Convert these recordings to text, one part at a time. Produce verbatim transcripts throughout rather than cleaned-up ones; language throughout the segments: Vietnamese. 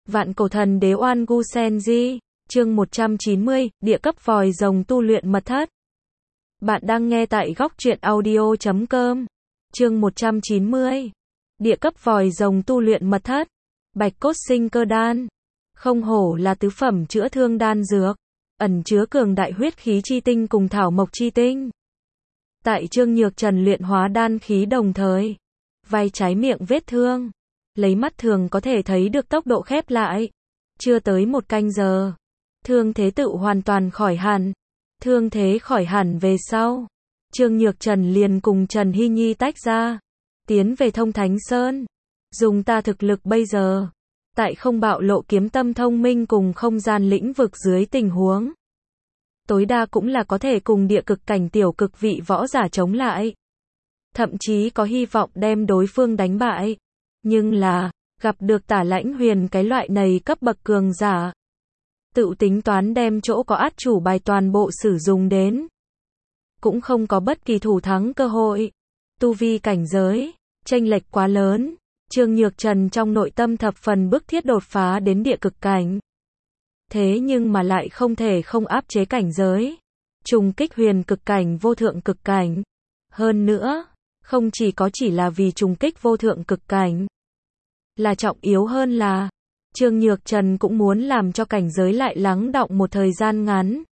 Vạn cổ thần đế Oan Gu Sen Di, chương một trăm chín mươi, địa cấp vòi rồng tu luyện mật thất. Bạn đang nghe tại góc truyện audio chấm com. Chương một trăm chín mươi. Địa cấp vòi rồng tu luyện mật thất. Bạch cốt sinh cơ đan. Không hổ là tứ phẩm chữa thương đan dược, ẩn chứa cường đại huyết khí chi tinh cùng thảo mộc chi tinh. Tại Trương Nhược Trần luyện hóa đan khí đồng thời, vai trái miệng vết thương, lấy mắt thường có thể thấy được tốc độ khép lại. Chưa tới một canh giờ, thương thế tự hoàn toàn khỏi hẳn. Thương thế khỏi hẳn về sau, Trương Nhược Trần liền cùng Trần Hy Nhi tách ra, tiến về Thông Thánh Sơn. Dùng ta thực lực bây giờ, tại không bạo lộ kiếm tâm thông minh cùng không gian lĩnh vực dưới tình huống, tối đa cũng là có thể cùng địa cực cảnh tiểu cực vị võ giả chống lại. Thậm chí có hy vọng đem đối phương đánh bại. Nhưng là, gặp được Tả Lãnh Huyền cái loại này cấp bậc cường giả, tự tính toán đem chỗ có át chủ bài toàn bộ sử dụng đến, cũng không có bất kỳ thủ thắng cơ hội. Tu vi cảnh giới, chênh lệch quá lớn, Trương Nhược Trần trong nội tâm thập phần bức thiết đột phá đến địa cực cảnh. Thế nhưng mà lại không thể không áp chế cảnh giới, trùng kích huyền cực cảnh vô thượng cực cảnh. Hơn nữa, không chỉ có chỉ là vì trùng kích vô thượng cực cảnh, là trọng yếu hơn là, Trương Nhược Trần cũng muốn làm cho cảnh giới lại lắng đọng một thời gian ngắn,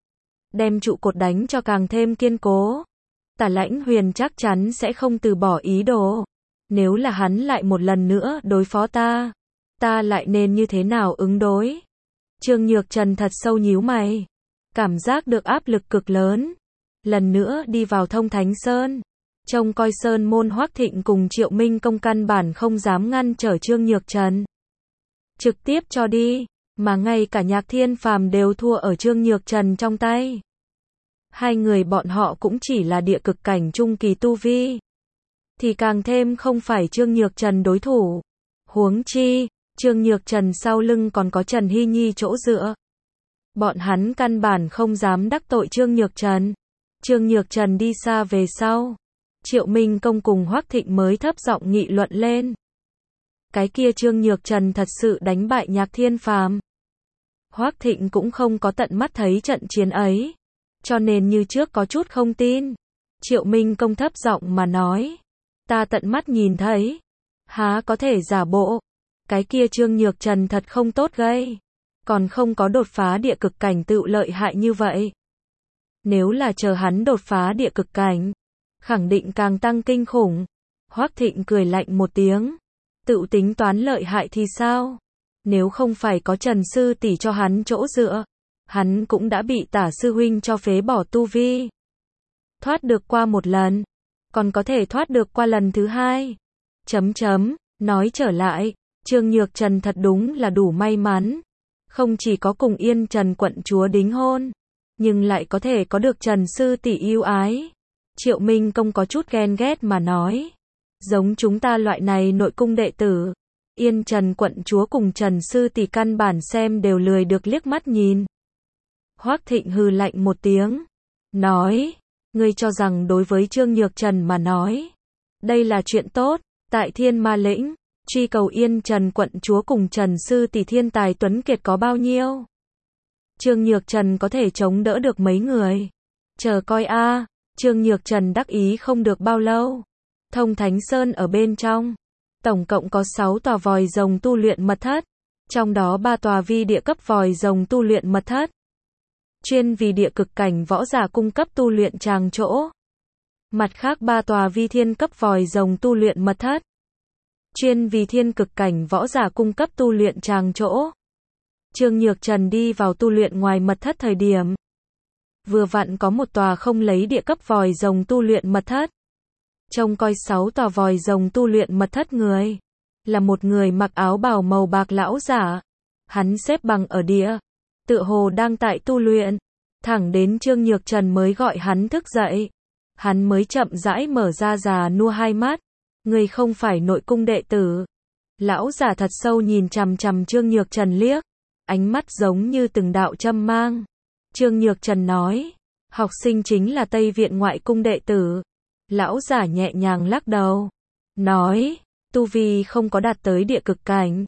đem trụ cột đánh cho càng thêm kiên cố. Tả Lãnh Huyền chắc chắn sẽ không từ bỏ ý đồ. Nếu là hắn lại một lần nữa đối phó ta, ta lại nên như thế nào ứng đối? Trương Nhược Trần thật sâu nhíu mày, cảm giác được áp lực cực lớn. Lần nữa đi vào Thông Thánh Sơn, trông coi Sơn môn Hoắc Thịnh cùng Triệu Minh Công căn bản không dám ngăn trở Trương Nhược Trần, trực tiếp cho đi, mà ngay cả Nhạc Thiên Phàm đều thua ở Trương Nhược Trần trong tay. Hai người bọn họ cũng chỉ là địa cực cảnh trung kỳ tu vi, thì càng thêm không phải Trương Nhược Trần đối thủ. Huống chi, Trương Nhược Trần sau lưng còn có Trần Hy Nhi chỗ dựa. Bọn hắn căn bản không dám đắc tội Trương Nhược Trần. Trương Nhược Trần đi xa về sau, Triệu Minh Công cùng Hoắc Thịnh mới thấp giọng nghị luận lên. Cái kia Trương Nhược Trần thật sự đánh bại Nhạc Thiên Phàm. Hoắc Thịnh cũng không có tận mắt thấy trận chiến ấy, cho nên như trước có chút không tin. Triệu Minh Công thấp giọng mà nói, ta tận mắt nhìn thấy, há có thể giả bộ. Cái kia Trương Nhược Trần thật không tốt gây, còn không có đột phá địa cực cảnh tự lợi hại như vậy. Nếu là chờ hắn đột phá địa cực cảnh, khẳng định càng tăng kinh khủng. Hoắc Thịnh cười lạnh một tiếng, tự tính toán lợi hại thì sao? Nếu không phải có Trần sư tỷ cho hắn chỗ dựa, hắn cũng đã bị Tả sư huynh cho phế bỏ tu vi. Thoát được qua một lần, còn có thể thoát được qua lần thứ hai. Chấm chấm, nói trở lại, Trương Nhược Trần thật đúng là đủ may mắn. Không chỉ có cùng Yên Trần quận chúa đính hôn, nhưng lại có thể có được Trần sư tỷ yêu ái. Triệu Minh Công có chút ghen ghét mà nói, giống chúng ta loại này nội cung đệ tử, Yên Trần quận chúa cùng Trần sư tỷ căn bản xem đều lười được liếc mắt nhìn. Hoắc Thịnh hừ lạnh một tiếng, nói, ngươi cho rằng đối với Trương Nhược Trần mà nói, đây là chuyện tốt. Tại Thiên Ma Lĩnh, truy cầu Yên Trần quận chúa cùng Trần sư tỷ thiên tài tuấn kiệt có bao nhiêu? Trương Nhược Trần có thể chống đỡ được mấy người? Chờ coi a. À, Trương Nhược Trần đắc ý không được bao lâu. Thông Thánh Sơn ở bên trong, tổng cộng có sáu tòa vòi rồng tu luyện mật thất, trong đó ba tòa vi địa cấp vòi rồng tu luyện mật thất, chuyên vì địa cực cảnh võ giả cung cấp tu luyện tràng chỗ. Mặt khác ba tòa vi thiên cấp vòi rồng tu luyện mật thất, chuyên vì thiên cực cảnh võ giả cung cấp tu luyện tràng chỗ. Trương Nhược Trần đi vào tu luyện ngoài mật thất thời điểm, vừa vặn có một tòa không lấy địa cấp vòi rồng tu luyện mật thất. Trông coi sáu tòa vòi rồng tu luyện mật thất người, là một người mặc áo bào màu bạc lão giả. Hắn xếp bằng ở địa, tựa hồ đang tại tu luyện, thẳng đến Trương Nhược Trần mới gọi hắn thức dậy. Hắn mới chậm rãi mở ra già nua hai mắt. Người không phải nội cung đệ tử. Lão giả thật sâu nhìn chằm chằm Trương Nhược Trần liếc, ánh mắt giống như từng đạo châm mang. Trương Nhược Trần nói, học sinh chính là Tây Viện ngoại cung đệ tử. Lão giả nhẹ nhàng lắc đầu, nói, tu vi không có đạt tới địa cực cảnh,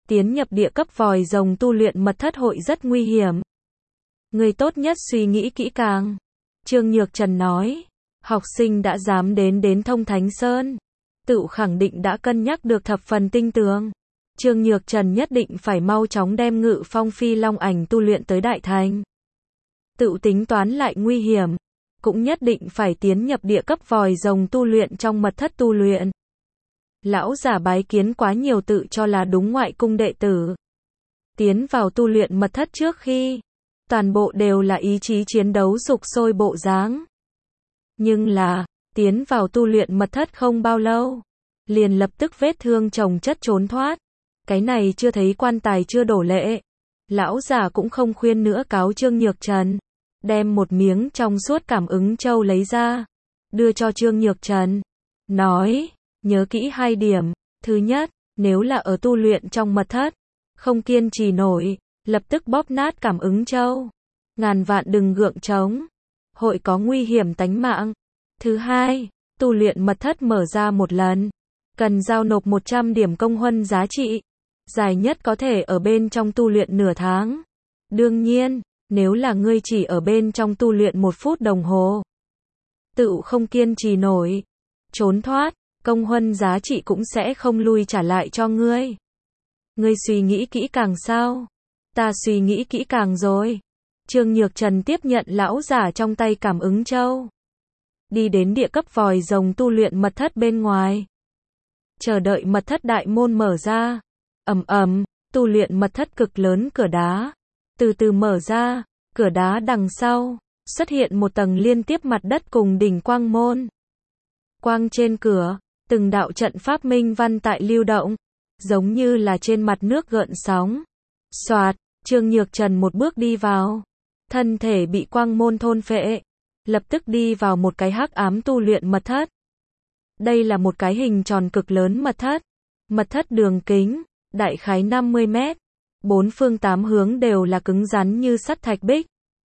tiến nhập địa cấp vòi rồng tu luyện mật thất hội rất nguy hiểm. Người tốt nhất suy nghĩ kỹ càng. Trương Nhược Trần nói, học sinh đã dám đến đến Thông Thánh Sơn, tự khẳng định đã cân nhắc được thập phần tinh tường. Trương Nhược Trần nhất định phải mau chóng đem Ngự Phong Phi Long ảnh tu luyện tới đại thành. Tự tính toán lại nguy hiểm, cũng nhất định phải tiến nhập địa cấp vòi rồng tu luyện trong mật thất tu luyện. Lão giả bái kiến quá nhiều tự cho là đúng ngoại cung đệ tử. Tiến vào tu luyện mật thất trước khi, toàn bộ đều là ý chí chiến đấu sục sôi bộ dáng. Nhưng là, tiến vào tu luyện mật thất không bao lâu, liền lập tức vết thương chồng chất trốn thoát. Cái này chưa thấy quan tài chưa đổ lệ. Lão già cũng không khuyên nữa cáo Trương Nhược Trần. Đem một miếng trong suốt cảm ứng châu lấy ra, đưa cho Trương Nhược Trần. Nói, nhớ kỹ hai điểm. Thứ nhất, nếu là ở tu luyện trong mật thất, không kiên trì nổi, lập tức bóp nát cảm ứng châu. Ngàn vạn đừng gượng chống, hội có nguy hiểm tánh mạng. Thứ hai, tu luyện mật thất mở ra một lần, cần giao nộp một trăm điểm công huân giá trị. Dài nhất có thể ở bên trong tu luyện nửa tháng. Đương nhiên, nếu là ngươi chỉ ở bên trong tu luyện một phút đồng hồ, tự không kiên trì nổi, trốn thoát, công huân giá trị cũng sẽ không lui trả lại cho ngươi. Ngươi suy nghĩ kỹ càng sao? Ta suy nghĩ kỹ càng rồi. Trương Nhược Trần tiếp nhận lão giả trong tay cảm ứng châu. Đi đến địa cấp vòi rồng tu luyện mật thất bên ngoài. Chờ đợi mật thất đại môn mở ra. Ầm ầm, tu luyện mật thất cực lớn cửa đá. Từ từ mở ra, cửa đá đằng sau, xuất hiện một tầng liên tiếp mặt đất cùng đỉnh quang môn. Quang trên cửa, từng đạo trận pháp minh văn tại lưu động, giống như là trên mặt nước gợn sóng. Soạt, Trương Nhược Trần một bước đi vào, thân thể bị quang môn thôn phệ, lập tức đi vào một cái hắc ám tu luyện mật thất. Đây là một cái hình tròn cực lớn mật thất, mật thất đường kính, đại khái năm mươi mét, bốn phương tám hướng đều là cứng rắn như sắt thạch bích.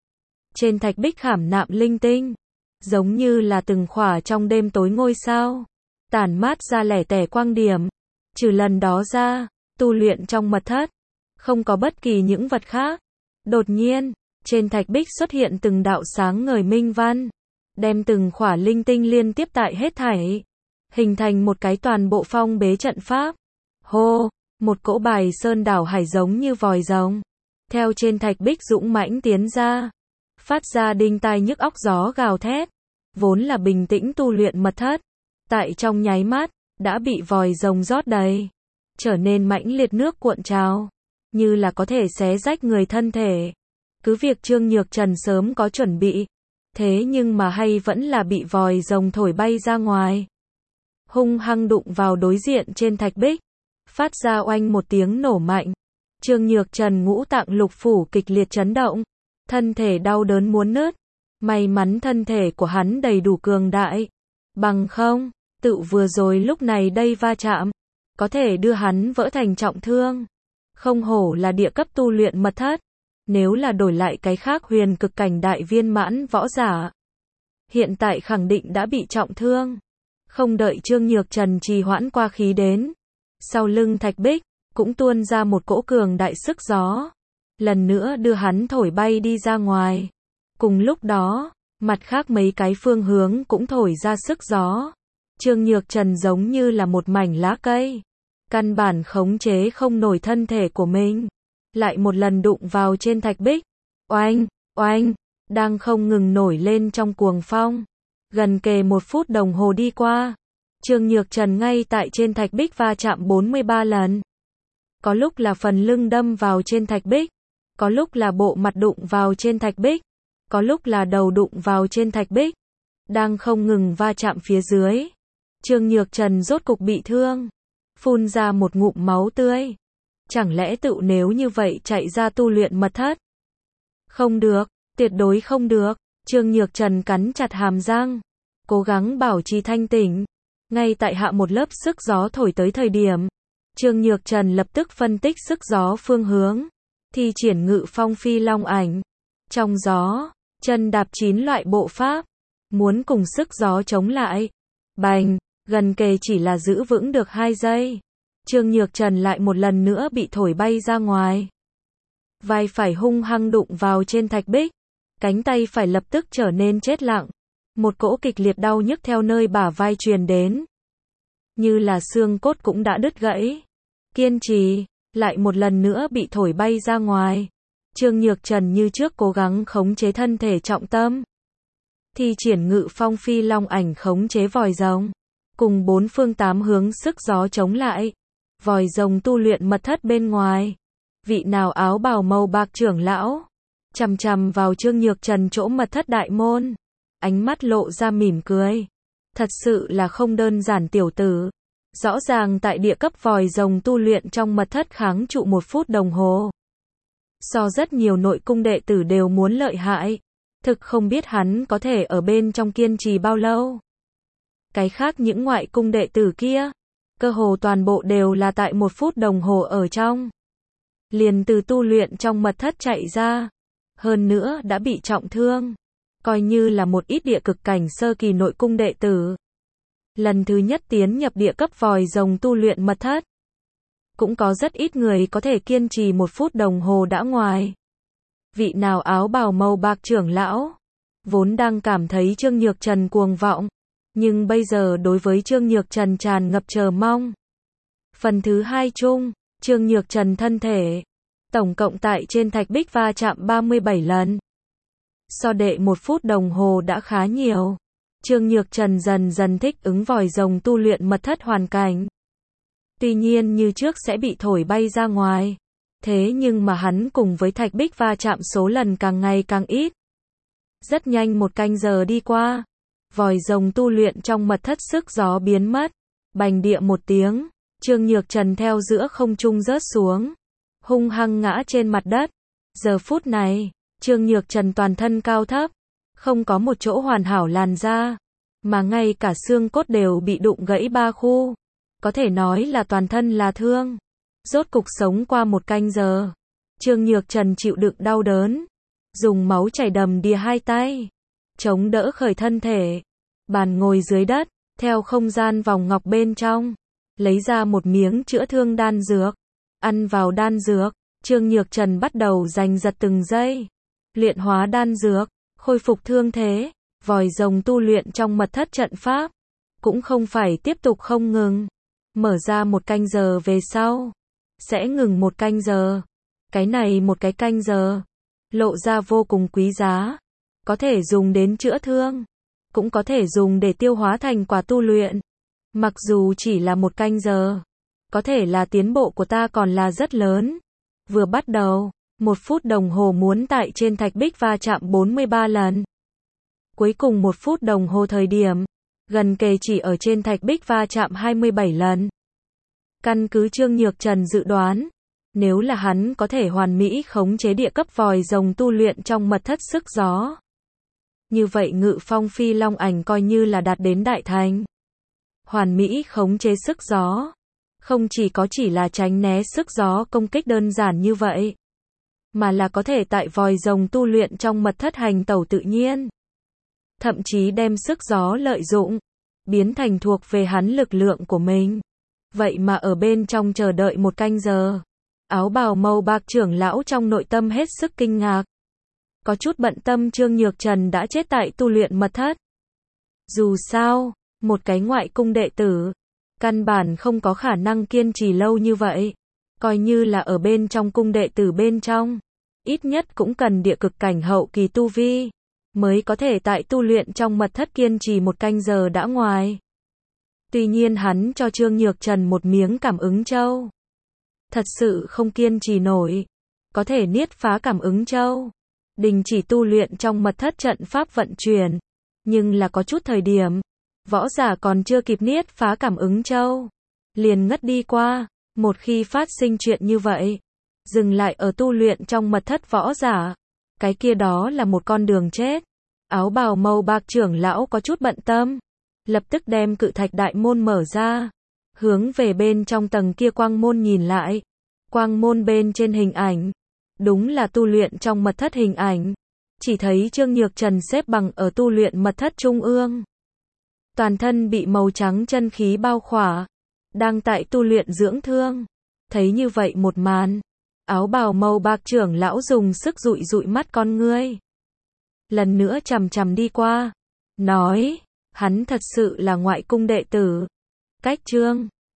Trên thạch bích khảm nạm linh tinh, giống như là từng khỏa trong đêm tối ngôi sao, tản mát ra lẻ tẻ quang điểm. Trừ lần đó ra, tu luyện trong mật thất, không có bất kỳ những vật khác. Đột nhiên, trên thạch bích xuất hiện từng đạo sáng ngời minh văn, đem từng khỏa linh tinh liên tiếp tại hết thảy, hình thành một cái toàn bộ phong bế trận pháp. Hô, một cỗ bài sơn đảo hải giống như vòi rồng, theo trên thạch bích dũng mãnh tiến ra, phát ra đinh tai nhức óc gió gào thét. Vốn là bình tĩnh tu luyện mật thất, tại trong nháy mắt, đã bị vòi rồng rót đầy, trở nên mãnh liệt nước cuộn trào, như là có thể xé rách người thân thể. Cứ việc Trương Nhược Trần sớm có chuẩn bị, thế nhưng mà hay vẫn là bị vòi rồng thổi bay ra ngoài. Hung hăng đụng vào đối diện trên thạch bích, phát ra oanh một tiếng nổ mạnh. Trương Nhược Trần ngũ tạng lục phủ kịch liệt chấn động, thân thể đau đớn muốn nứt. May mắn thân thể của hắn đầy đủ cường đại, bằng không, tự vừa rồi lúc này đây va chạm, có thể đưa hắn vỡ thành trọng thương. Không hổ là địa cấp tu luyện mật thất, nếu là đổi lại cái khác huyền cực cảnh đại viên mãn võ giả, hiện tại khẳng định đã bị trọng thương. Không đợi Trương Nhược Trần trì hoãn qua khí đến, sau lưng thạch bích, cũng tuôn ra một cỗ cường đại sức gió, lần nữa đưa hắn thổi bay đi ra ngoài. Cùng lúc đó, mặt khác mấy cái phương hướng cũng thổi ra sức gió. Trương Nhược Trần giống như là một mảnh lá cây, căn bản khống chế không nổi thân thể của mình, lại một lần đụng vào trên thạch bích. Oanh, oanh, đang không ngừng nổi lên trong cuồng phong. Gần kề một phút đồng hồ đi qua, Trương Nhược Trần ngay tại trên thạch bích va chạm bốn mươi ba lần. Có lúc là phần lưng đâm vào trên thạch bích, có lúc là bộ mặt đụng vào trên thạch bích, có lúc là đầu đụng vào trên thạch bích. Đang không ngừng va chạm phía dưới, Trương Nhược Trần rốt cục bị thương, phun ra một ngụm máu tươi. Chẳng lẽ tự nếu như vậy chạy ra tu luyện mật thất? Không được, tuyệt đối không được. Trương Nhược Trần cắn chặt hàm răng, cố gắng bảo trì thanh tỉnh. Ngay tại hạ một lớp sức gió thổi tới thời điểm, Trương Nhược Trần lập tức phân tích sức gió phương hướng, thi triển Ngự Phong Phi Long ảnh. Trong gió, chân đạp chín loại bộ pháp, muốn cùng sức gió chống lại. Bành, gần kề chỉ là giữ vững được hai giây. Trương Nhược Trần lại một lần nữa bị thổi bay ra ngoài. Vai phải hung hăng đụng vào trên thạch bích, cánh tay phải lập tức trở nên chết lặng. Một cỗ kịch liệt đau nhức theo nơi bả vai truyền đến. Như là xương cốt cũng đã đứt gãy. Kiên trì, lại một lần nữa bị thổi bay ra ngoài. Trương Nhược Trần như trước cố gắng khống chế thân thể trọng tâm. Thi triển Ngự Phong Phi Long ảnh khống chế vòi rồng. Cùng bốn phương tám hướng sức gió chống lại. Vòi rồng tu luyện mật thất bên ngoài. Vị nào áo bào màu bạc trưởng lão. Chằm chằm vào Trương Nhược Trần chỗ mật thất đại môn. Ánh mắt lộ ra mỉm cười. Thật sự là không đơn giản tiểu tử. Rõ ràng tại địa cấp vòi rồng tu luyện trong mật thất kháng trụ một phút đồng hồ. So rất nhiều nội cung đệ tử đều muốn lợi hại. Thực không biết hắn có thể ở bên trong kiên trì bao lâu. Cái khác những ngoại cung đệ tử kia, cơ hồ toàn bộ đều là tại một phút đồng hồ ở trong. Liền từ tu luyện trong mật thất chạy ra. Hơn nữa đã bị trọng thương. Coi như là một ít địa cực cảnh sơ kỳ nội cung đệ tử. Lần thứ nhất tiến nhập địa cấp vòi rồng tu luyện mật thất. Cũng có rất ít người có thể kiên trì một phút đồng hồ đã ngoài. Vị nào áo bào màu bạc trưởng lão, vốn đang cảm thấy Trương Nhược Trần cuồng vọng, nhưng bây giờ đối với Trương Nhược Trần tràn ngập chờ mong. Phần thứ hai chung, Trương Nhược Trần thân thể, tổng cộng tại trên thạch bích va chạm ba mươi bảy lần. So đệ một phút đồng hồ đã khá nhiều. Trương Nhược Trần dần dần thích ứng vòi rồng tu luyện mật thất hoàn cảnh. Tuy nhiên như trước sẽ bị thổi bay ra ngoài. Thế nhưng mà hắn cùng với thạch bích va chạm số lần càng ngày càng ít. Rất nhanh một canh giờ đi qua. Vòi rồng tu luyện trong mật thất sức gió biến mất. Bành địa một tiếng. Trương Nhược Trần theo giữa không trung rớt xuống. Hung hăng ngã trên mặt đất. Giờ phút này, Trương Nhược Trần toàn thân cao thấp. Không có một chỗ hoàn hảo làn da. Mà ngay cả xương cốt đều bị đụng gãy ba khu. Có thể nói là toàn thân là thương. Rốt cục sống qua một canh giờ. Trương Nhược Trần chịu đựng đau đớn. Dùng máu chảy đầm đìa hai tay. Chống đỡ khởi thân thể. Bàn ngồi dưới đất. Theo không gian vòng ngọc bên trong. Lấy ra một miếng chữa thương đan dược. Ăn vào đan dược. Trương Nhược Trần bắt đầu giành giật từng giây. Luyện hóa đan dược. Khôi phục thương thế. Vòi rồng tu luyện trong mật thất trận pháp. Cũng không phải tiếp tục không ngừng. Mở ra một canh giờ về sau. Sẽ ngừng một canh giờ. Cái này một cái canh giờ. Lộ ra vô cùng quý giá. Có thể dùng đến chữa thương. Cũng có thể dùng để tiêu hóa thành quả tu luyện. Mặc dù chỉ là một canh giờ. Có thể là tiến bộ của ta còn là rất lớn. Vừa bắt đầu. Một phút đồng hồ muốn tại trên thạch bích va chạm bốn mươi ba lần. Cuối cùng một phút đồng hồ thời điểm. Gần kề chỉ ở trên thạch bích va chạm hai mươi bảy lần. Căn cứ Trương Nhược Trần dự đoán. Nếu là hắn có thể hoàn mỹ khống chế địa cấp vòi rồng tu luyện trong mật thất sức gió. Như vậy Ngự Phong Phi Long ảnh coi như là đạt đến đại thành. Hoàn mỹ khống chế sức gió. Không chỉ có chỉ là tránh né sức gió công kích đơn giản như vậy. Mà là có thể tại vòi rồng tu luyện trong mật thất hành tẩu tự nhiên. Thậm chí đem sức gió lợi dụng. Biến thành thuộc về hắn lực lượng của mình. Vậy mà ở bên trong chờ đợi một canh giờ. Áo bào màu bạc trưởng lão trong nội tâm hết sức kinh ngạc. Có chút bận tâm Trương Nhược Trần đã chết tại tu luyện mật thất. Dù sao, một cái ngoại cung đệ tử. Căn bản không có khả năng kiên trì lâu như vậy. Coi như là ở bên trong cung đệ tử bên trong. Ít nhất cũng cần địa cực cảnh hậu kỳ tu vi. Mới có thể tại tu luyện trong mật thất kiên trì một canh giờ đã ngoài. Tuy nhiên hắn cho Trương Nhược Trần một miếng cảm ứng châu. Thật sự không kiên trì nổi. Có thể niết phá cảm ứng châu. Đình chỉ tu luyện trong mật thất trận pháp vận chuyển. Nhưng là có chút thời điểm. Võ giả còn chưa kịp niết phá cảm ứng châu. Liền ngất đi qua. Một khi phát sinh chuyện như vậy. Dừng lại ở tu luyện trong mật thất võ giả. Cái kia đó là một con đường chết. Áo bào màu bạc trưởng lão có chút bận tâm. Lập tức đem cự thạch đại môn mở ra. Hướng về bên trong tầng kia quang môn nhìn lại. Quang môn bên trên hình ảnh. Đúng là tu luyện trong mật thất hình ảnh. Chỉ thấy Trương Nhược Trần xếp bằng ở tu luyện mật thất trung ương. Toàn thân bị màu trắng chân khí bao khỏa. đang tại tu luyện dưỡng thương. Thấy như vậy một màn, áo bào màu bạc trưởng lão dùng sức dụi dụi mắt con ngươi. Lần nữa chằm chằm đi qua, nói, hắn thật sự là ngoại cung đệ tử. Cách chương